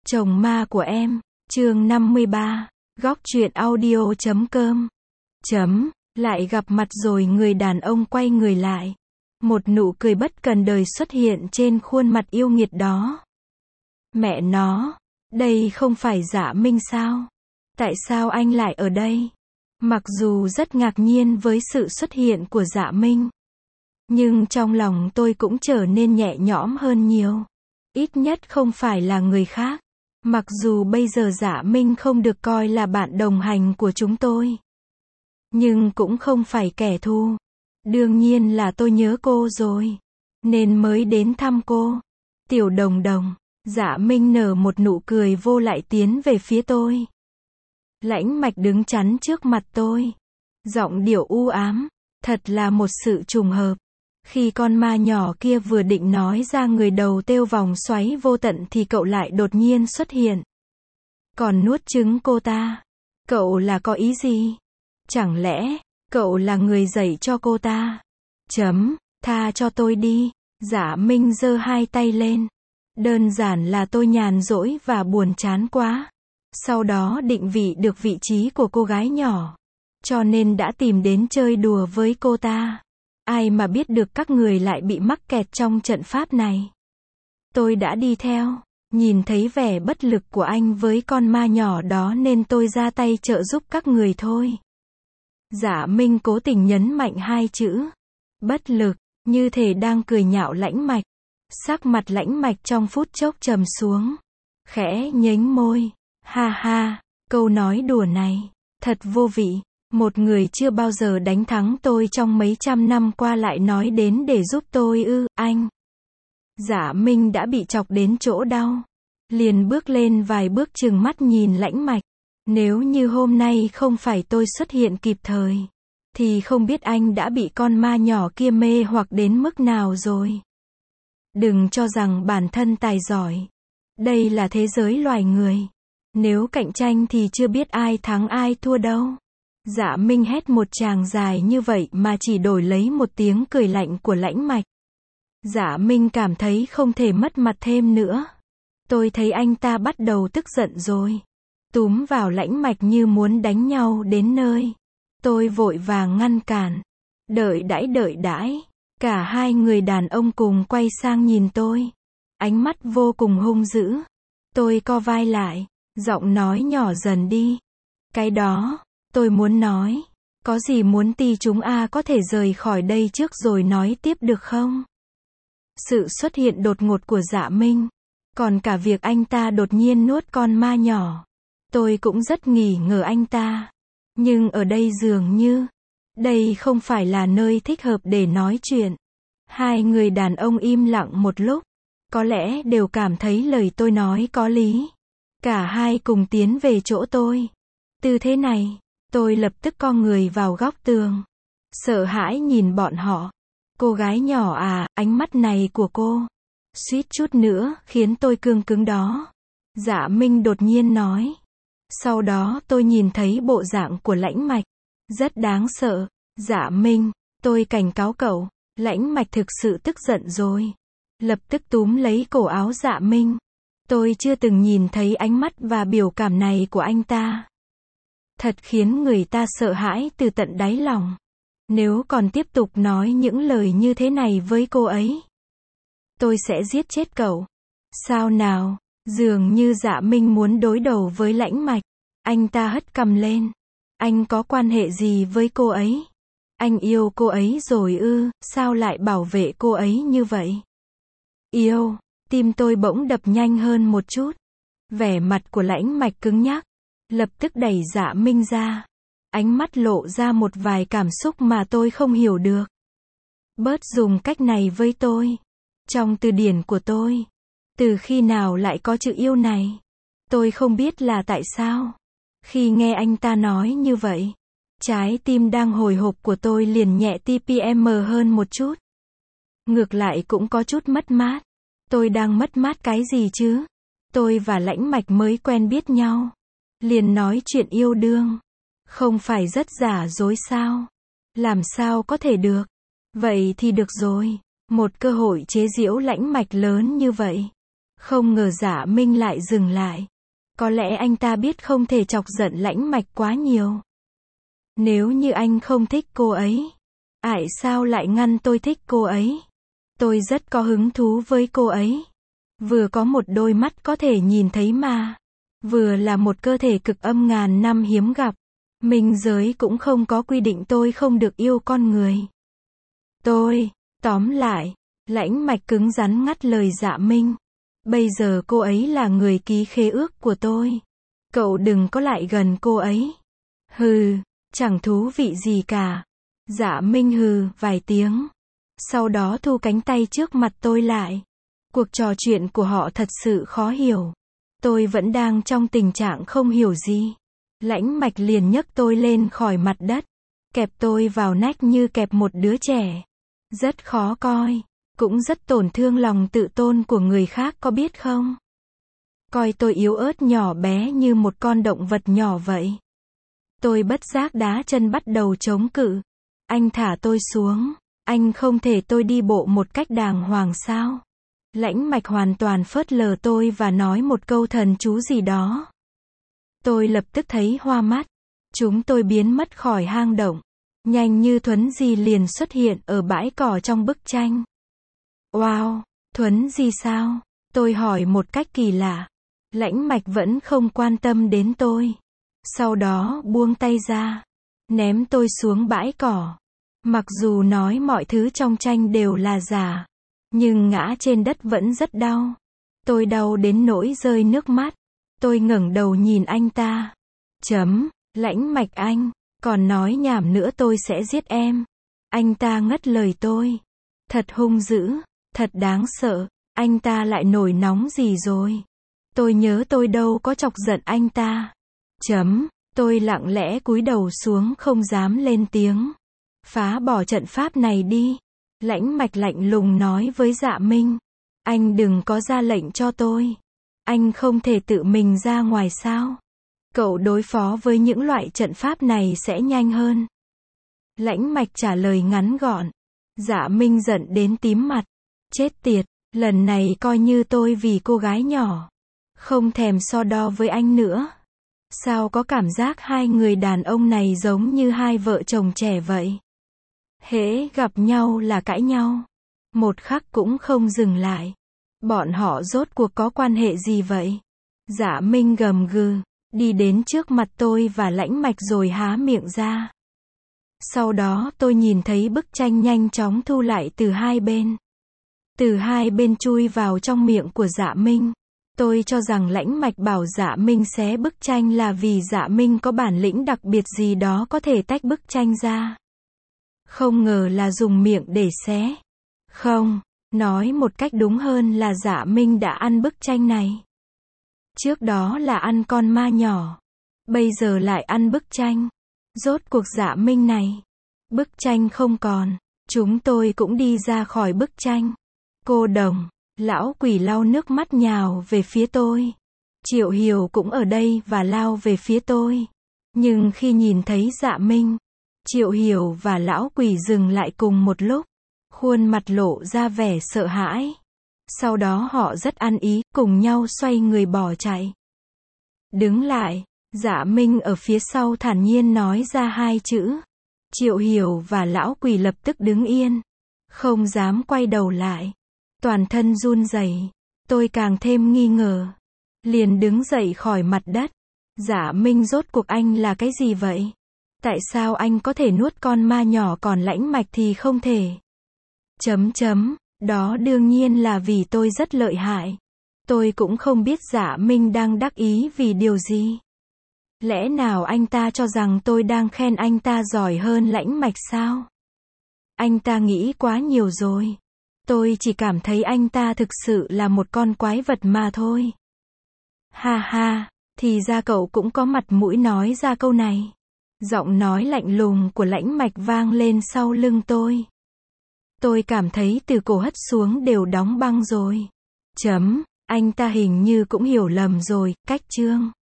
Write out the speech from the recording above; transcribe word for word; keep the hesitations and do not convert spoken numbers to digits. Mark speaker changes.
Speaker 1: Chồng ma của em, chương năm mươi ba, góc truyện audio chấm com. Chấm, lại gặp mặt rồi người đàn ông quay người lại. Một nụ cười bất cần đời xuất hiện trên khuôn mặt yêu nghiệt đó. Mẹ nó, đây không phải Dạ Minh sao? Tại sao anh lại ở đây? Mặc dù rất ngạc nhiên với sự xuất hiện của Dạ Minh, nhưng trong lòng tôi cũng trở nên nhẹ nhõm hơn nhiều. Ít nhất không phải là người khác. Mặc dù bây giờ Dạ Minh không được coi là bạn đồng hành của chúng tôi, nhưng cũng không phải kẻ thù. Đương nhiên là tôi nhớ cô rồi, nên mới đến thăm cô. Tiểu Đồng Đồng, Dạ Minh nở một nụ cười vô lại tiến về phía tôi. Lãnh Mạch đứng chắn trước mặt tôi, giọng điệu u ám, thật là một sự trùng hợp. Khi con ma nhỏ kia vừa định nói ra người đầu têu vòng xoáy vô tận thì cậu lại đột nhiên xuất hiện. Còn nuốt trứng cô ta. Cậu là có ý gì? Chẳng lẽ, cậu là người dạy cho cô ta? Chấm, tha cho tôi đi. Dạ Minh giơ hai tay lên. Đơn giản là tôi nhàn rỗi và buồn chán quá. Sau đó định vị được vị trí của cô gái nhỏ, cho nên đã tìm đến chơi đùa với cô ta. Ai mà biết được các người lại bị mắc kẹt trong trận pháp này. Tôi đã đi theo, nhìn thấy vẻ bất lực của anh với con ma nhỏ đó nên tôi ra tay trợ giúp các người thôi. Dạ Minh cố tình nhấn mạnh hai chữ bất lực, như thể đang cười nhạo Lãnh Mạch. Sắc mặt Lãnh Mạch trong phút chốc trầm xuống, khẽ nhếch môi. Ha ha, câu nói đùa này thật vô vị. Một người chưa bao giờ đánh thắng tôi trong mấy trăm năm qua lại nói đến để giúp tôi ư? Anh. Dạ Minh đã bị chọc đến chỗ đau, liền bước lên vài bước trừng mắt nhìn Lãnh Mạch. Nếu như hôm nay không phải tôi xuất hiện kịp thời, thì không biết anh đã bị con ma nhỏ kia mê hoặc đến mức nào rồi. Đừng cho rằng bản thân tài giỏi. Đây là thế giới loài người. Nếu cạnh tranh thì chưa biết ai thắng ai thua đâu. Dạ Minh hét một tràng dài như vậy mà chỉ đổi lấy một tiếng cười lạnh của Lãnh Mạch. Dạ Minh cảm thấy không thể mất mặt thêm nữa. Tôi thấy anh ta bắt đầu tức giận rồi, túm vào Lãnh Mạch như muốn đánh nhau đến nơi. Tôi vội vàng ngăn cản. Đợi đãi đợi đãi. Cả hai người đàn ông cùng quay sang nhìn tôi, ánh mắt vô cùng hung dữ. Tôi co vai lại, giọng nói nhỏ dần đi. Cái đó, tôi muốn nói, có gì muốn ti chúng a có thể rời khỏi đây trước rồi nói tiếp được không? Sự xuất hiện đột ngột của Dạ Minh, còn cả việc anh ta đột nhiên nuốt con ma nhỏ, tôi cũng rất nghi ngờ anh ta. Nhưng ở đây dường như, đây không phải là nơi thích hợp để nói chuyện. Hai người đàn ông im lặng một lúc, có lẽ đều cảm thấy lời tôi nói có lý. Cả hai cùng tiến về chỗ tôi. Tư thế này, tôi lập tức co người vào góc tường, sợ hãi nhìn bọn họ. Cô gái nhỏ à, ánh mắt này của cô, suýt chút nữa khiến tôi cương cứng đó. Dạ Minh đột nhiên nói. Sau đó tôi nhìn thấy bộ dạng của Lãnh Mạch, rất đáng sợ. Dạ Minh, tôi cảnh cáo cậu. Lãnh Mạch thực sự tức giận rồi, lập tức túm lấy cổ áo Dạ Minh. Tôi chưa từng nhìn thấy ánh mắt và biểu cảm này của anh ta. Thật khiến người ta sợ hãi từ tận đáy lòng. Nếu còn tiếp tục nói những lời như thế này với cô ấy, tôi sẽ giết chết cậu. Sao nào? Dường như Dạ Minh muốn đối đầu với Lãnh Mạch. Anh ta hất cằm lên. Anh có quan hệ gì với cô ấy? Anh yêu cô ấy rồi ư? Sao lại bảo vệ cô ấy như vậy? Yêu. Tim tôi bỗng đập nhanh hơn một chút. Vẻ mặt của Lãnh Mạch cứng nhắc, lập tức đẩy Dạ Minh ra. Ánh mắt lộ ra một vài cảm xúc mà tôi không hiểu được. Bớt dùng cách này với tôi. Trong từ điển của tôi, từ khi nào lại có chữ yêu này? Tôi không biết là tại sao. Khi nghe anh ta nói như vậy, trái tim đang hồi hộp của tôi liền nhẹ tê pê em hơn một chút. Ngược lại cũng có chút mất mát. Tôi đang mất mát cái gì chứ? Tôi và Lãnh Mạch mới quen biết nhau, liền nói chuyện yêu đương. Không phải rất giả dối sao? Làm sao có thể được? Vậy thì được rồi. Một cơ hội chế giễu Lãnh Mạch lớn như vậy, Không ngờ Dạ Minh lại dừng lại. Có lẽ anh ta biết không thể chọc giận Lãnh Mạch quá nhiều. Nếu như anh không thích cô ấy, tại sao lại ngăn tôi thích cô ấy? Tôi rất có hứng thú với cô ấy. Vừa có một đôi mắt có thể nhìn thấy mà, vừa là một cơ thể cực âm ngàn năm hiếm gặp. Minh giới cũng không có quy định tôi không được yêu con người. Tôi, tóm lại, Lãnh Mạch cứng rắn ngắt lời Dạ Minh. Bây giờ cô ấy là người ký khế ước của tôi. Cậu đừng có lại gần cô ấy. Hừ, chẳng thú vị gì cả. Dạ Minh hừ vài tiếng. Sau đó thu cánh tay trước mặt tôi lại. Cuộc trò chuyện của họ thật sự khó hiểu. Tôi vẫn đang trong tình trạng không hiểu gì. Lãnh Mạch liền nhấc tôi lên khỏi mặt đất. Kẹp tôi vào nách như kẹp một đứa trẻ. Rất khó coi. Cũng rất tổn thương lòng tự tôn của người khác có biết không? Coi tôi yếu ớt nhỏ bé như một con động vật nhỏ vậy. Tôi bất giác đá chân bắt đầu chống cự. Anh thả tôi xuống. Anh không thể tôi đi bộ một cách đàng hoàng sao? Lãnh Mạch hoàn toàn phớt lờ tôi và nói một câu thần chú gì đó. Tôi lập tức thấy hoa mắt. Chúng tôi biến mất khỏi hang động. Nhanh như thuấn di liền xuất hiện ở bãi cỏ trong bức tranh. Wow, thuấn di sao? Tôi hỏi một cách kỳ lạ. Lãnh Mạch vẫn không quan tâm đến tôi. Sau đó buông tay ra. Ném tôi xuống bãi cỏ. Mặc dù nói mọi thứ trong tranh đều là giả. Nhưng ngã trên đất vẫn rất đau. Tôi đau đến nỗi rơi nước mắt. Tôi ngẩng đầu nhìn anh ta. Chấm, Lãnh Mạch anh, còn nói nhảm nữa tôi sẽ giết em. Anh ta ngắt lời tôi. Thật hung dữ, thật đáng sợ, anh ta lại nổi nóng gì rồi? Tôi nhớ tôi đâu có chọc giận anh ta. Chấm, tôi lặng lẽ cúi đầu xuống không dám lên tiếng. Phá bỏ trận pháp này đi. Lãnh Mạch lạnh lùng nói với Dạ Minh. Anh đừng có ra lệnh cho tôi. Anh không thể tự mình ra ngoài sao? Cậu đối phó với những loại trận pháp này sẽ nhanh hơn. Lãnh Mạch trả lời ngắn gọn. Dạ Minh giận đến tím mặt. Chết tiệt, lần này coi như tôi vì cô gái nhỏ. Không thèm so đo với anh nữa. Sao có cảm giác hai người đàn ông này giống như hai vợ chồng trẻ vậy? Hễ gặp nhau là cãi nhau. Một khắc cũng không dừng lại. Bọn họ rốt cuộc có quan hệ gì vậy? Dạ Minh gầm gừ, đi đến trước mặt tôi và Lãnh Mạch rồi há miệng ra. Sau đó tôi nhìn thấy bức tranh nhanh chóng thu lại từ hai bên. Từ hai bên chui vào trong miệng của Dạ Minh. Tôi cho rằng Lãnh Mạch bảo Dạ Minh xé bức tranh là vì Dạ Minh có bản lĩnh đặc biệt gì đó có thể tách bức tranh ra. Không ngờ là dùng miệng để xé. Không, nói một cách đúng hơn là Dạ Minh đã ăn bức tranh này. Trước đó là ăn con ma nhỏ. Bây giờ lại ăn bức tranh. Rốt cuộc Dạ Minh này. Bức tranh không còn. Chúng tôi cũng đi ra khỏi bức tranh. Cô Đồng, lão quỷ lau nước mắt nhào về phía tôi. Triệu Hiểu cũng ở đây và lao về phía tôi. Nhưng khi nhìn thấy Dạ Minh, Triệu Hiểu và lão quỷ dừng lại cùng một lúc. Khuôn mặt lộ ra vẻ sợ hãi. Sau đó họ rất ăn ý, cùng nhau xoay người bỏ chạy. Đứng lại, Dạ Minh ở phía sau thản nhiên nói ra hai chữ. Triệu Hiểu và lão quỷ lập tức đứng yên. Không dám quay đầu lại. Toàn thân run rẩy. Tôi càng thêm nghi ngờ. Liền đứng dậy khỏi mặt đất. Dạ Minh rốt cuộc anh là cái gì vậy? Tại sao anh có thể nuốt con ma nhỏ còn Lãnh Mạch thì không thể? Chấm chấm, đó đương nhiên là vì tôi rất lợi hại. Tôi cũng không biết Dạ Minh đang đắc ý vì điều gì. Lẽ nào anh ta cho rằng tôi đang khen anh ta giỏi hơn Lãnh Mạch sao? Anh ta nghĩ quá nhiều rồi. Tôi chỉ cảm thấy anh ta thực sự là một con quái vật mà thôi. Ha ha, thì ra cậu cũng có mặt mũi nói ra câu này. Giọng nói lạnh lùng của Lãnh Mạch vang lên sau lưng tôi. Tôi cảm thấy từ cổ hất xuống đều đóng băng rồi. Chấm, anh ta hình như cũng hiểu lầm rồi, cách chương.